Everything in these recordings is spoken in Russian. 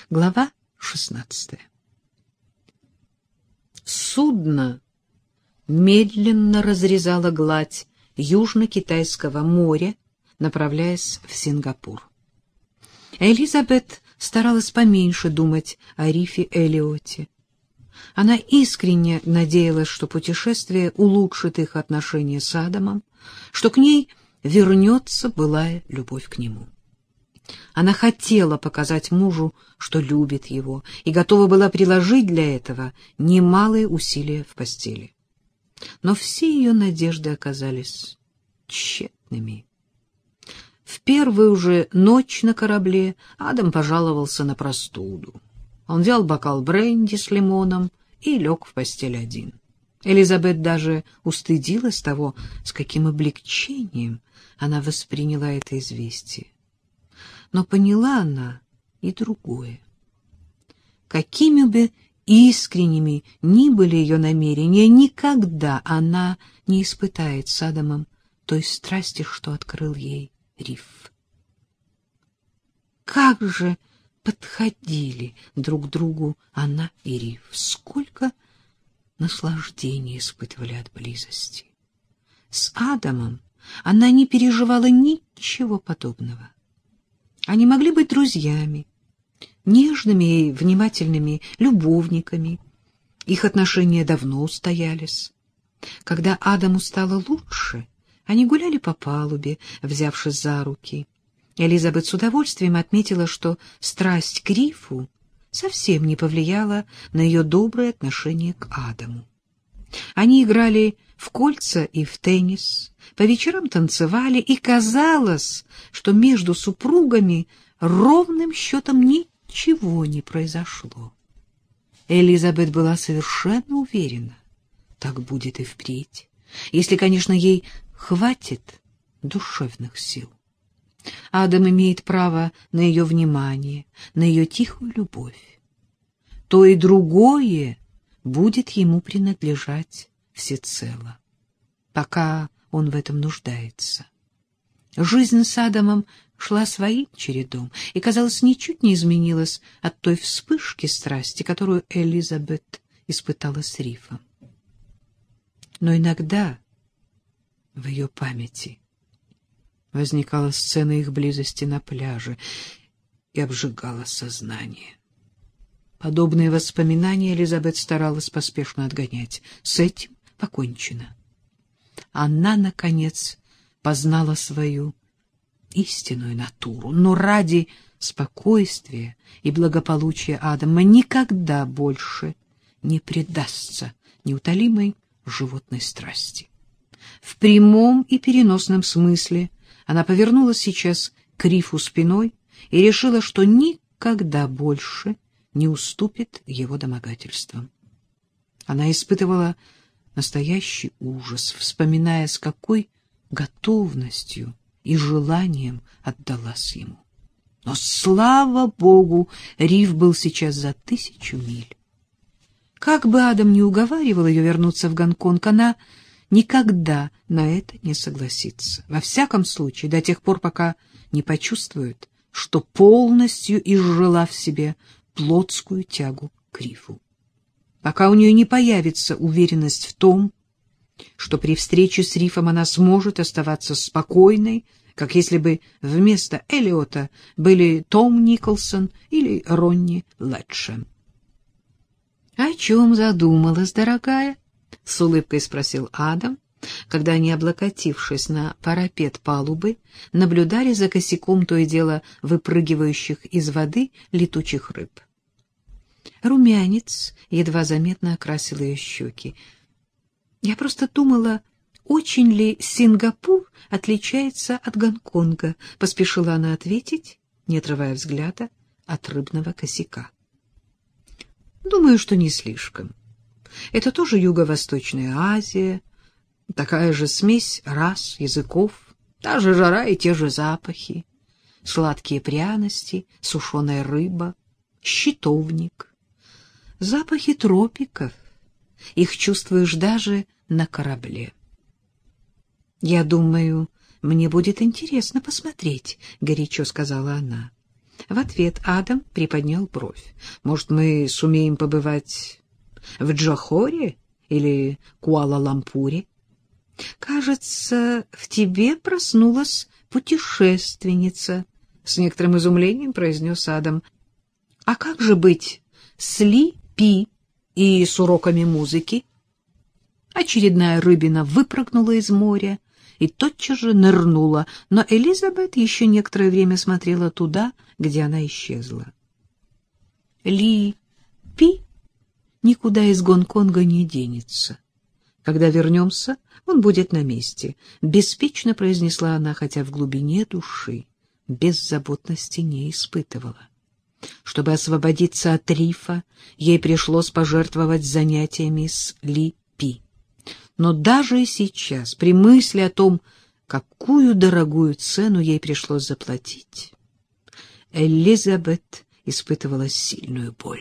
Глава 16. Судно медленно разрезало гладь Южно-Китайского моря, направляясь в Сингапур. Элизабет старалась поменьше думать о Рифе Эллиоте. Она искренне надеялась, что путешествие улучшит их отношения с Адамом, что к ней вернется былая любовь к нему. Она хотела показать мужу, что любит его, и готова была приложить для этого немалые усилия в постели. Но все ее надежды оказались тщетными. В первую же ночь на корабле Адам пожаловался на простуду. Он взял бокал бренди с лимоном и лег в постель один. Элизабет даже устыдилась того, с каким облегчением она восприняла это известие. Но поняла она и другое. Какими бы искренними ни были ее намерения, никогда она не испытает с Адамом той страсти, что открыл ей Риф. Как же подходили друг к другу она и Риф, сколько наслаждения испытывали от близости. С Адамом она не переживала ничего подобного. Они могли быть друзьями, нежными и внимательными любовниками. Их отношения давно устоялись. Когда Адаму стало лучше, они гуляли по палубе, взявшись за руки. Элизабет с удовольствием отметила, что страсть к Рифу совсем не повлияла на ее доброе отношение к Адаму. Они играли в кольца и в теннис, по вечерам танцевали, и казалось, что между супругами ровным счетом ничего не произошло. Элизабет была совершенно уверена, так будет и впредь, если, конечно, ей хватит душевных сил. Адам имеет право на ее внимание, на ее тихую любовь. То и другое будет ему принадлежать всецело, пока он в этом нуждается. Жизнь с Адамом шла своим чередом и, казалось, ничуть не изменилась от той вспышки страсти, которую Элизабет испытала с Рифом. Но иногда в ее памяти возникала сцена их близости на пляже и обжигала сознание. Подобные воспоминания Элизабет старалась поспешно отгонять. С этим покончено. Она, наконец, познала свою истинную натуру, но ради спокойствия и благополучия Адама никогда больше не предастся неутолимой животной страсти. В прямом и переносном смысле она повернулась сейчас к Рифу спиной и решила, что никогда больше не уступит его домогательствам. Она испытывала настоящий ужас, вспоминая, с какой готовностью и желанием отдалась ему. Но, слава Богу, Риф был сейчас за 1000 миль. Как бы Адам ни уговаривал ее вернуться в Гонконг, она никогда на это не согласится. Во всяком случае, до тех пор, пока не почувствует, что полностью изжила в себе плотскую тягу к Рифу. Пока у нее не появится уверенность в том, что при встрече с Рифом она сможет оставаться спокойной, как если бы вместо Эллиота были Том Николсон или Ронни Летшем. — О чем задумалась, дорогая? — с улыбкой спросил Адам, когда они, облокотившись на парапет палубы, наблюдали за косяком то и дело выпрыгивающих из воды летучих рыб. Румянец едва заметно окрасил ее щеки. Я просто думала, очень ли Сингапур отличается от Гонконга, поспешила она ответить, не отрывая взгляда от рыбного косяка. Думаю, что не слишком. Это тоже Юго-Восточная Азия, такая же смесь рас, языков, та же жара и те же запахи, сладкие пряности, сушеная рыба, щитовник. Запахи тропиков, их чувствуешь даже на корабле. Я думаю, мне будет интересно посмотреть, — горячо сказала она. В ответ Адам приподнял бровь. «Может, мы сумеем побывать в Джохоре или Куала-Лампуре? Кажется, в тебе проснулась путешественница», — с некоторым изумлением произнес Адам. «А как же быть с Ли Пи и с уроками музыки?» Очередная рыбина выпрыгнула из моря и тотчас же нырнула, но Элизабет еще некоторое время смотрела туда, где она исчезла. Ли Пи никуда из Гонконга не денется. Когда вернемся, он будет на месте, — беспечно произнесла она, хотя в глубине души беззаботности не испытывала. Чтобы освободиться от Рифа, ей пришлось пожертвовать занятиями с Ли Пи. Но даже и сейчас, при мысли о том, какую дорогую цену ей пришлось заплатить, Элизабет испытывала сильную боль.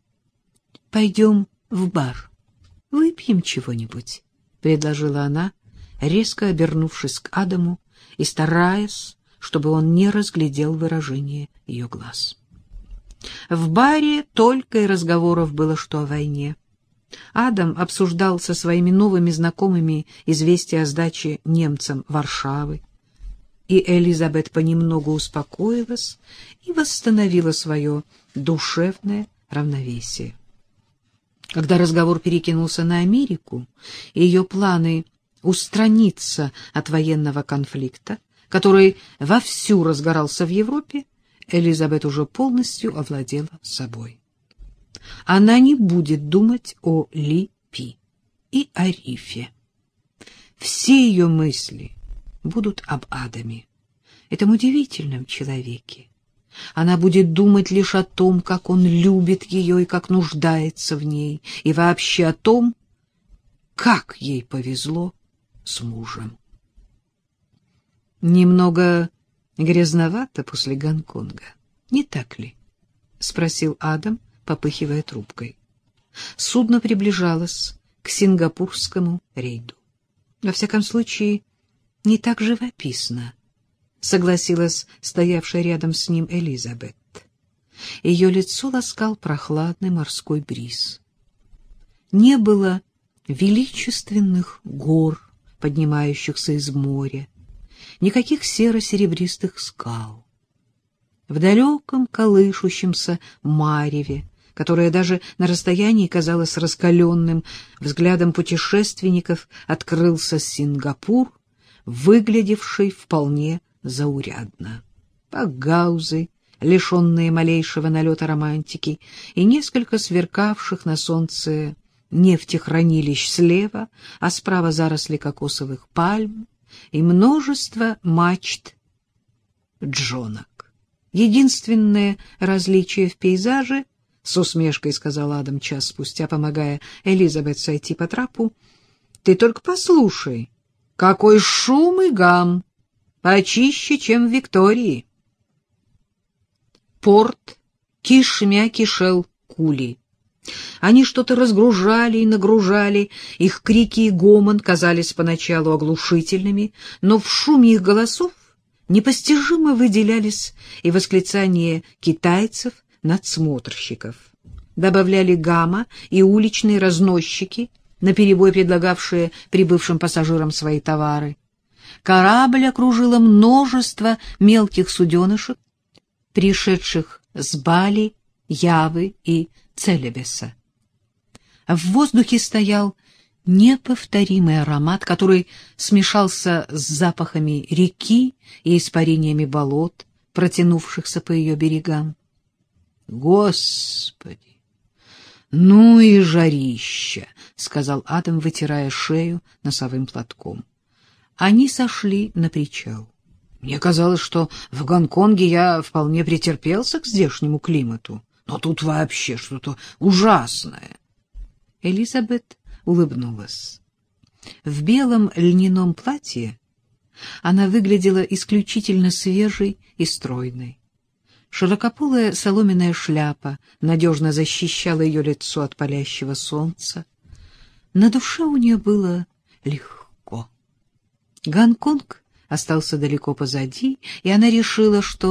«Пойдем в бар, выпьем чего-нибудь», — предложила она, резко обернувшись к Адаму и стараясь, чтобы он не разглядел выражение ее глаз. В баре только и разговоров было, что о войне. Адам обсуждал со своими новыми знакомыми известие о сдаче немцам Варшавы, и Элизабет понемногу успокоилась и восстановила свое душевное равновесие. Когда разговор перекинулся на Америку, и ее планы устраниться от военного конфликта, который вовсю разгорался в Европе, Элизабет уже полностью овладела собой. Она не будет думать о Ли Пи и о Рифе. Все ее мысли будут об Адаме, этом удивительном человеке. Она будет думать лишь о том, как он любит ее и как нуждается в ней, и вообще о том, как ей повезло с мужем. Немного грязновато после Гонконга, не так ли? — спросил Адам, попыхивая трубкой. Судно приближалось к сингапурскому рейду. Во всяком случае, не так живописно, — согласилась стоявшая рядом с ним Элизабет. Ее лицо ласкал прохладный морской бриз. Не было величественных гор, поднимающихся из моря, никаких серо-серебристых скал. В далеком колышущемся мареве, которое даже на расстоянии казалось раскаленным, взглядом путешественников открылся Сингапур, выглядевший вполне заурядно. Пакгаузы, лишенные малейшего налета романтики, и несколько сверкавших на солнце нефтехранилищ слева, а справа заросли кокосовых пальм и множество мачт джонок. Единственное различие в пейзаже, — с усмешкой сказал Адам час спустя, помогая Элизабет сойти по трапу, — ты только послушай, какой шум и гам, почище, чем в Виктории. Порт кишмя кишел кули. Они что-то разгружали и нагружали, их крики и гомон казались поначалу оглушительными, но в шуме их голосов непостижимо выделялись и восклицания китайцев-надсмотрщиков. Добавляли гамма и уличные разносчики, наперебой предлагавшие прибывшим пассажирам свои товары. Корабль окружило множество мелких суденышек, пришедших с Бали, Явы и Целебеса. В воздухе стоял неповторимый аромат, который смешался с запахами реки и испарениями болот, протянувшихся по ее берегам. «Господи! Ну и жарища!» — сказал Адам, вытирая шею носовым платком. Они сошли на причал. «Мне казалось, что в Гонконге я вполне претерпелся к здешнему климату, но тут вообще что-то ужасное». Элизабет улыбнулась. В белом льняном платье она выглядела исключительно свежей и стройной. Широкополая соломенная шляпа надежно защищала ее лицо от палящего солнца. На душе у нее было легко. Гонконг остался далеко позади, и она решила, что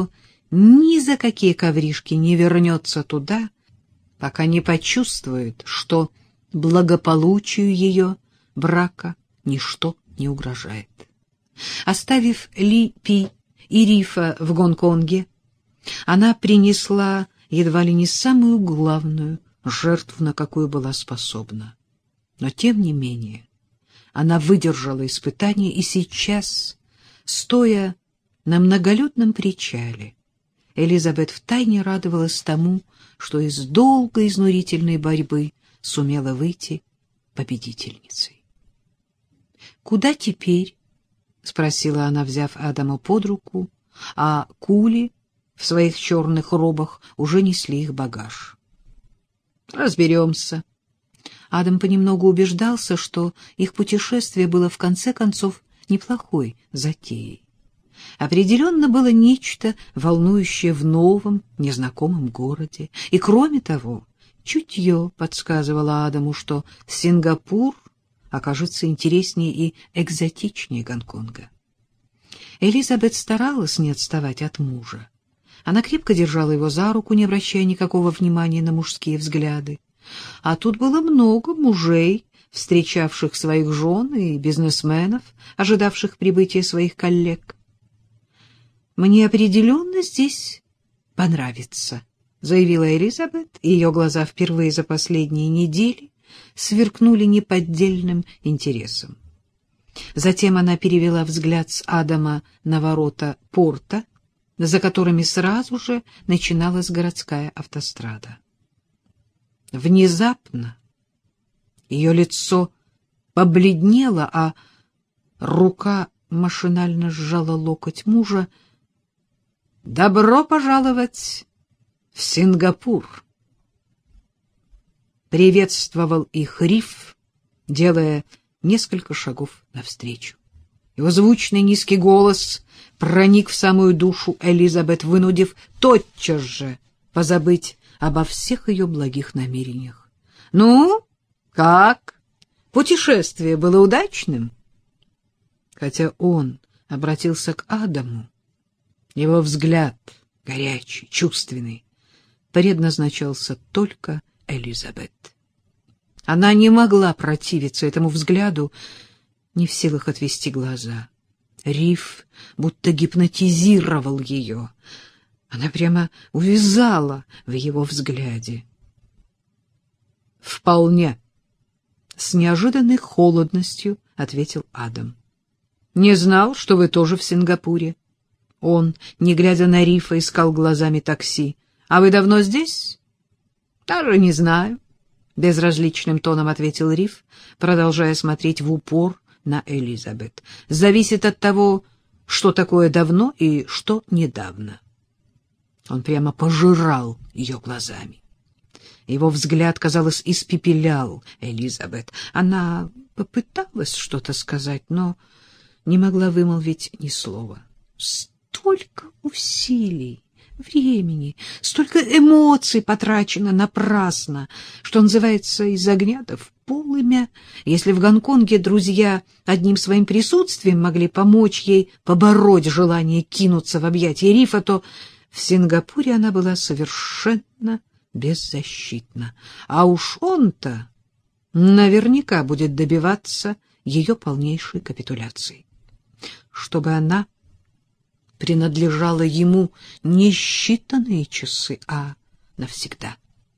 ни за какие ковришки не вернется туда, пока не почувствует, что благополучию ее брака ничто не угрожает. Оставив Ли Пи и Рифа в Гонконге, она принесла едва ли не самую главную жертву, на какую была способна. Но, тем не менее, она выдержала испытание, и сейчас, стоя на многолюдном причале, Элизабет втайне радовалась тому, что из долгой изнурительной борьбы сумела выйти победительницей. «Куда теперь?» — спросила она, взяв Адама под руку, а кули в своих черных робах уже несли их багаж. «Разберемся». Адам понемногу убеждался, что их путешествие было в конце концов неплохой затеей. Определенно было нечто волнующее в новом, незнакомом городе. И, кроме того, чутье подсказывало Адаму, что Сингапур окажется интереснее и экзотичнее Гонконга. Элизабет старалась не отставать от мужа. Она крепко держала его за руку, не обращая никакого внимания на мужские взгляды. А тут было много мужей, встречавших своих жен, и бизнесменов, ожидавших прибытия своих коллег. «Мне определенно здесь понравится», — заявила Элизабет, и ее глаза впервые за последние недели сверкнули неподдельным интересом. Затем она перевела взгляд с Адама на ворота порта, за которыми сразу же начиналась городская автострада. Внезапно ее лицо побледнело, а рука машинально сжала локоть мужа. «Добро пожаловать в Сингапур!» Приветствовал их Риф, делая несколько шагов навстречу. Его звучный низкий голос проник в самую душу Элизабет, вынудив тотчас же позабыть обо всех ее благих намерениях. «Ну, как? Путешествие было удачным?» Хотя он обратился к Адаму, его взгляд, горячий, чувственный, предназначался только Элизабет. Она не могла противиться этому взгляду, не в силах отвести глаза. Риф будто гипнотизировал ее. Она прямо увязала в его взгляде. «Вполне», — с неожиданной холодностью ответил Адам. «Не знал, что вы тоже в Сингапуре». Он, не глядя на Рифа, искал глазами такси. «А вы давно здесь?» «Даже не знаю», — безразличным тоном ответил Риф, продолжая смотреть в упор на Элизабет. «Зависит от того, что такое давно и что недавно». Он прямо пожирал ее глазами. Его взгляд, казалось, испепелял Элизабет. Она попыталась что-то сказать, но не могла вымолвить ни слова. Столько усилий, времени, столько эмоций потрачено напрасно, что называется, из огня в полымя. Если в Гонконге друзья одним своим присутствием могли помочь ей побороть желание кинуться в объятия Рифа, то в Сингапуре она была совершенно беззащитна. А уж он-то наверняка будет добиваться ее полнейшей капитуляции. Чтобы она принадлежала ему не считанные часы, а навсегда.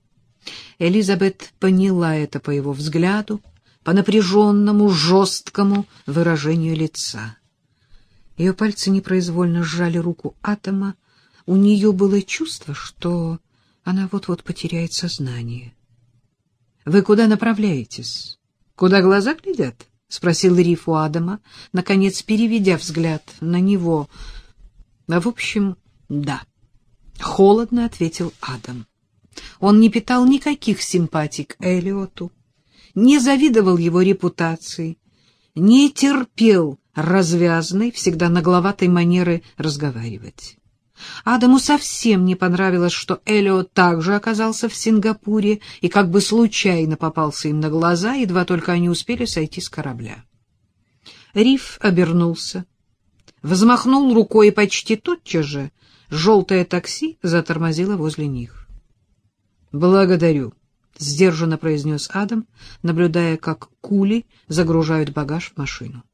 Элизабет поняла это по его взгляду, по напряженному, жесткому выражению лица. Ее пальцы непроизвольно сжали руку Адама. У нее было чувство, что она вот-вот потеряет сознание. — Вы куда направляетесь? Куда глаза глядят? — спросил Риф у Адама, наконец переведя взгляд на него. — В общем, да, — холодно ответил Адам. Он не питал никаких симпатий к Эллиоту, не завидовал его репутации, не терпел развязной, всегда нагловатой манеры разговаривать. Адаму совсем не понравилось, что Эллиот также оказался в Сингапуре и как бы случайно попался им на глаза, едва только они успели сойти с корабля. Риф обернулся, взмахнул рукой, и почти тотчас же Желтое такси затормозило возле них. «Благодарю», — сдержанно произнес Адам, наблюдая, как кули загружают багаж в машину.